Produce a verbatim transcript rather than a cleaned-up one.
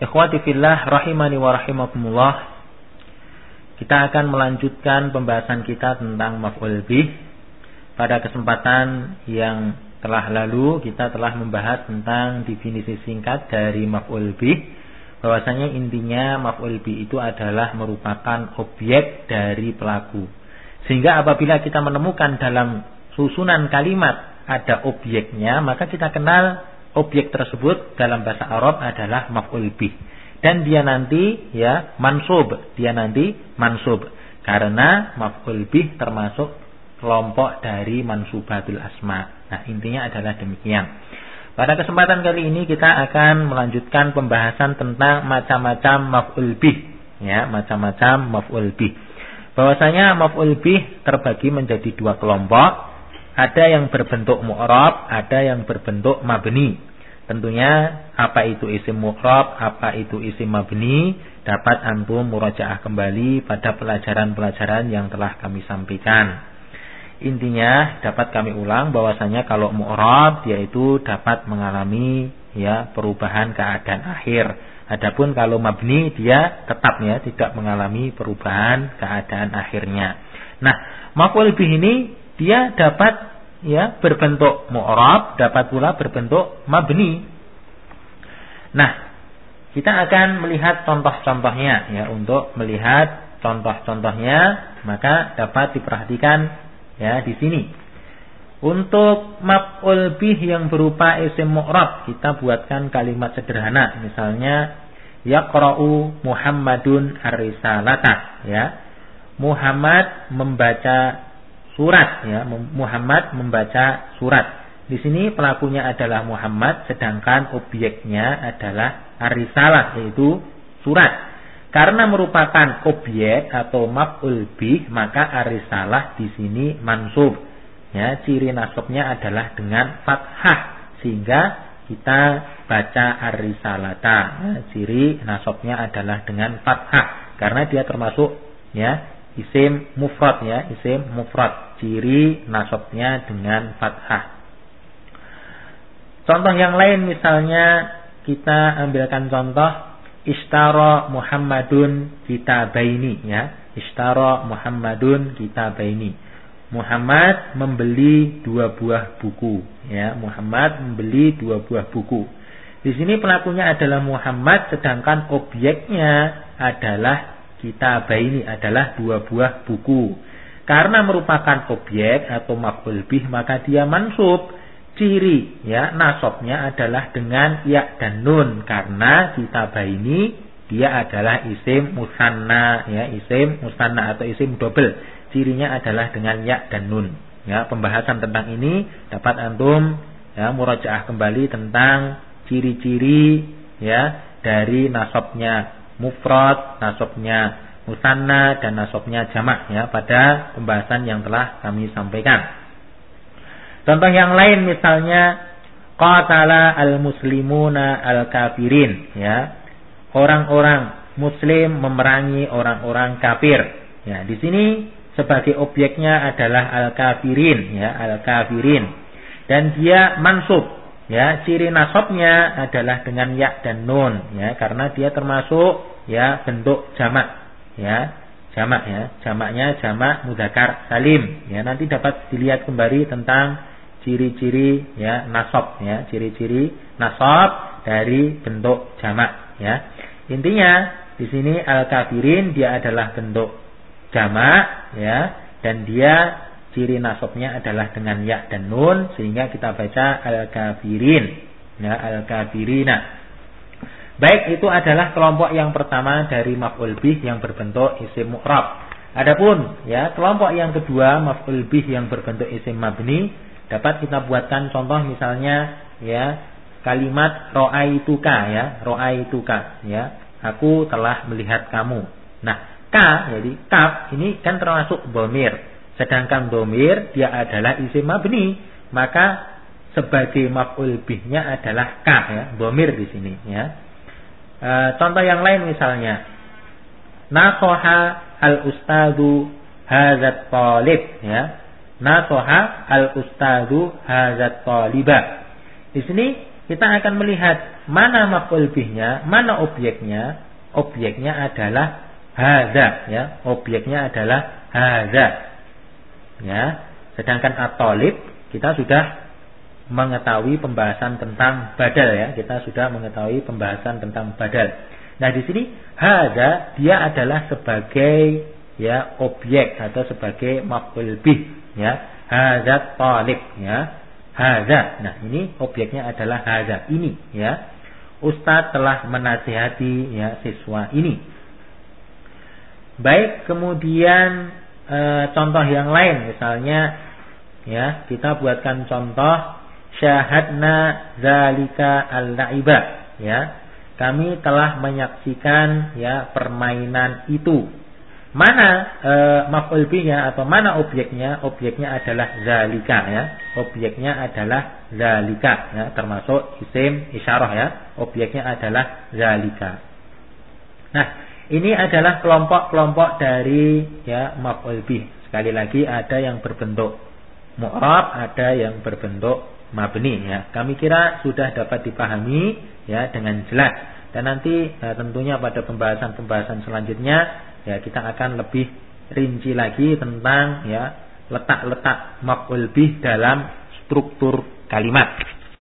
Ikhwati fillah rahimani wa rahimakumullah. Kita akan melanjutkan pembahasan kita tentang maf'ul bih. Pada kesempatan yang telah lalu kita telah membahas tentang definisi singkat dari maf'ul bih, bahwasanya intinya maf'ul bih itu adalah merupakan objek dari pelaku. Sehingga apabila kita menemukan dalam susunan kalimat ada objeknya, maka kita kenal objek tersebut dalam bahasa Arab adalah maf'ul bih. Dan dia nanti ya mansub, dia nanti mansub. Karena maf'ul bih termasuk kelompok dari mansubatul asma. Nah, intinya adalah demikian. Pada kesempatan kali ini kita akan melanjutkan pembahasan tentang macam-macam maf'ul bih, ya, macam-macam maf'ul bih. Bahwasanya maf'ul bih terbagi menjadi dua kelompok. Ada yang berbentuk mu'rab, ada yang berbentuk mabni. Tentunya apa itu isim mu'rab, apa itu isim mabni, dapat antum murajaah kembali pada pelajaran-pelajaran yang telah kami sampaikan. Intinya dapat kami ulang bahwasanya kalau mu'rab dia itu dapat mengalami ya perubahan keadaan akhir. Adapun kalau mabni dia tetap ya tidak mengalami perubahan keadaan akhirnya. Nah, maf'ul bih ini dia dapat ya berbentuk mu'rab, dapat pula berbentuk mabni. Nah, kita akan melihat contoh-contohnya ya. Untuk melihat contoh-contohnya maka dapat diperhatikan ya di sini. Untuk maf'ul bih yang berupa isim mu'rab, kita buatkan kalimat sederhana. Misalnya yaqra'u Muhammadun ar-risalata ya. Muhammad membaca surat ya, Muhammad membaca surat. Di sini pelakunya adalah Muhammad, sedangkan objeknya adalah ar-risalah, yaitu surat. Karena merupakan objek atau maf'ul bih, maka ar-risalah di sini mansub. Ya, ciri nasabnya adalah dengan fathah, sehingga kita baca ar-risalata. Ya, ciri nasabnya adalah dengan fathah, karena dia termasuk ya isim mufrad ya, isim mufrad. Ciri nasabnya dengan fathah. Contoh yang lain misalnya kita ambilkan contoh Ishtara Muhammadun kitabaini ya. Ishtara Muhammadun kitabaini. Muhammad membeli dua buah buku ya. Muhammad membeli dua buah buku. Di sini pelakunya adalah Muhammad, sedangkan objeknya adalah kitabaini, adalah dua buah buku. Karena merupakan objek atau maf'ul bih, maka dia mansub. Ciri ya nasabnya adalah dengan ya dan nun, karena kitabaini dia adalah isim musanna ya, isim musanna atau isim double. Cirinya adalah dengan ya dan nun. Ya, pembahasan tentang ini dapat antum ya murajaah kembali tentang ciri-ciri ya dari nasabnya mufrad, nasabnya musanna dan nasabnya jamak ya pada pembahasan yang telah kami sampaikan. Contoh yang lain misalnya qatala al-muslimuna al-kafirin ya. Orang-orang muslim memerangi orang-orang kafir. Ya, di sini sebagai objeknya adalah al-kafirin ya, al-kafirin. Dan dia mansub ya, ciri nasabnya adalah dengan ya dan nun ya, karena dia termasuk ya bentuk jamak. Ya, jamak ya, jamaknya jamak mudzakkar salim ya. Nanti dapat dilihat kembali tentang ciri-ciri ya nasab ya, ciri-ciri nasab dari bentuk jamak ya. Intinya di sini al-kafirin dia adalah bentuk jamak ya, dan dia ciri nasabnya adalah dengan ya dan nun, sehingga kita baca al-kafirin ya, al-kafirina. Baik, itu adalah kelompok yang pertama dari maf'ul bih yang berbentuk isim mu'rab. Adapun ya kelompok yang kedua maf'ul bih yang berbentuk isim mabni, dapat kita buatkan contoh misalnya ya kalimat ra'aituka ya, ra'aituka ya, aku telah melihat kamu. Nah, ka jadi kaf ini kan termasuk dhamir, sedangkan dhamir dia adalah isim mabni, maka sebagai maf'ul bihnya adalah ka ya, dhamir di sini ya. E, contoh yang lain misalnya nasoha al-ustadu hadzat talib ya. Nasoha al-ustadu hadzat taliba. Di sini kita akan melihat mana maf'ul bihnya, mana objeknya. Objeknya adalah hadza, ya. Objeknya adalah hadza. Ya. Sedangkan at-talib kita sudah mengetahui pembahasan tentang badal, ya. Kita sudah mengetahui pembahasan tentang badal. Nah, di sini hadza dia adalah sebagai ya objek atau sebagai maf'ul bih, ya. Hadza talib, ya. Hadza. Nah, ini objeknya adalah hadza, ini, ya. Ustadz telah menasihati ya siswa ini. Baik, kemudian e, contoh yang lain, misalnya ya, kita buatkan contoh syahadna zalika al-la'iba, ya. Kami telah menyaksikan ya permainan itu. Mana e, maf'ul bihnya atau mana objeknya? Objeknya adalah zalika, ya. Objeknya adalah zalika, ya, termasuk isim isyarah, ya. Objeknya adalah zalika. Nah, ini adalah kelompok-kelompok dari ya maf'ul bih. Sekali lagi ada yang berbentuk mu'rab, ada yang berbentuk mabni, ya. Kami kira sudah dapat dipahami ya dengan jelas. Dan nanti ya, tentunya pada pembahasan-pembahasan selanjutnya ya kita akan lebih rinci lagi tentang ya letak-letak maf'ul bih dalam struktur kalimat.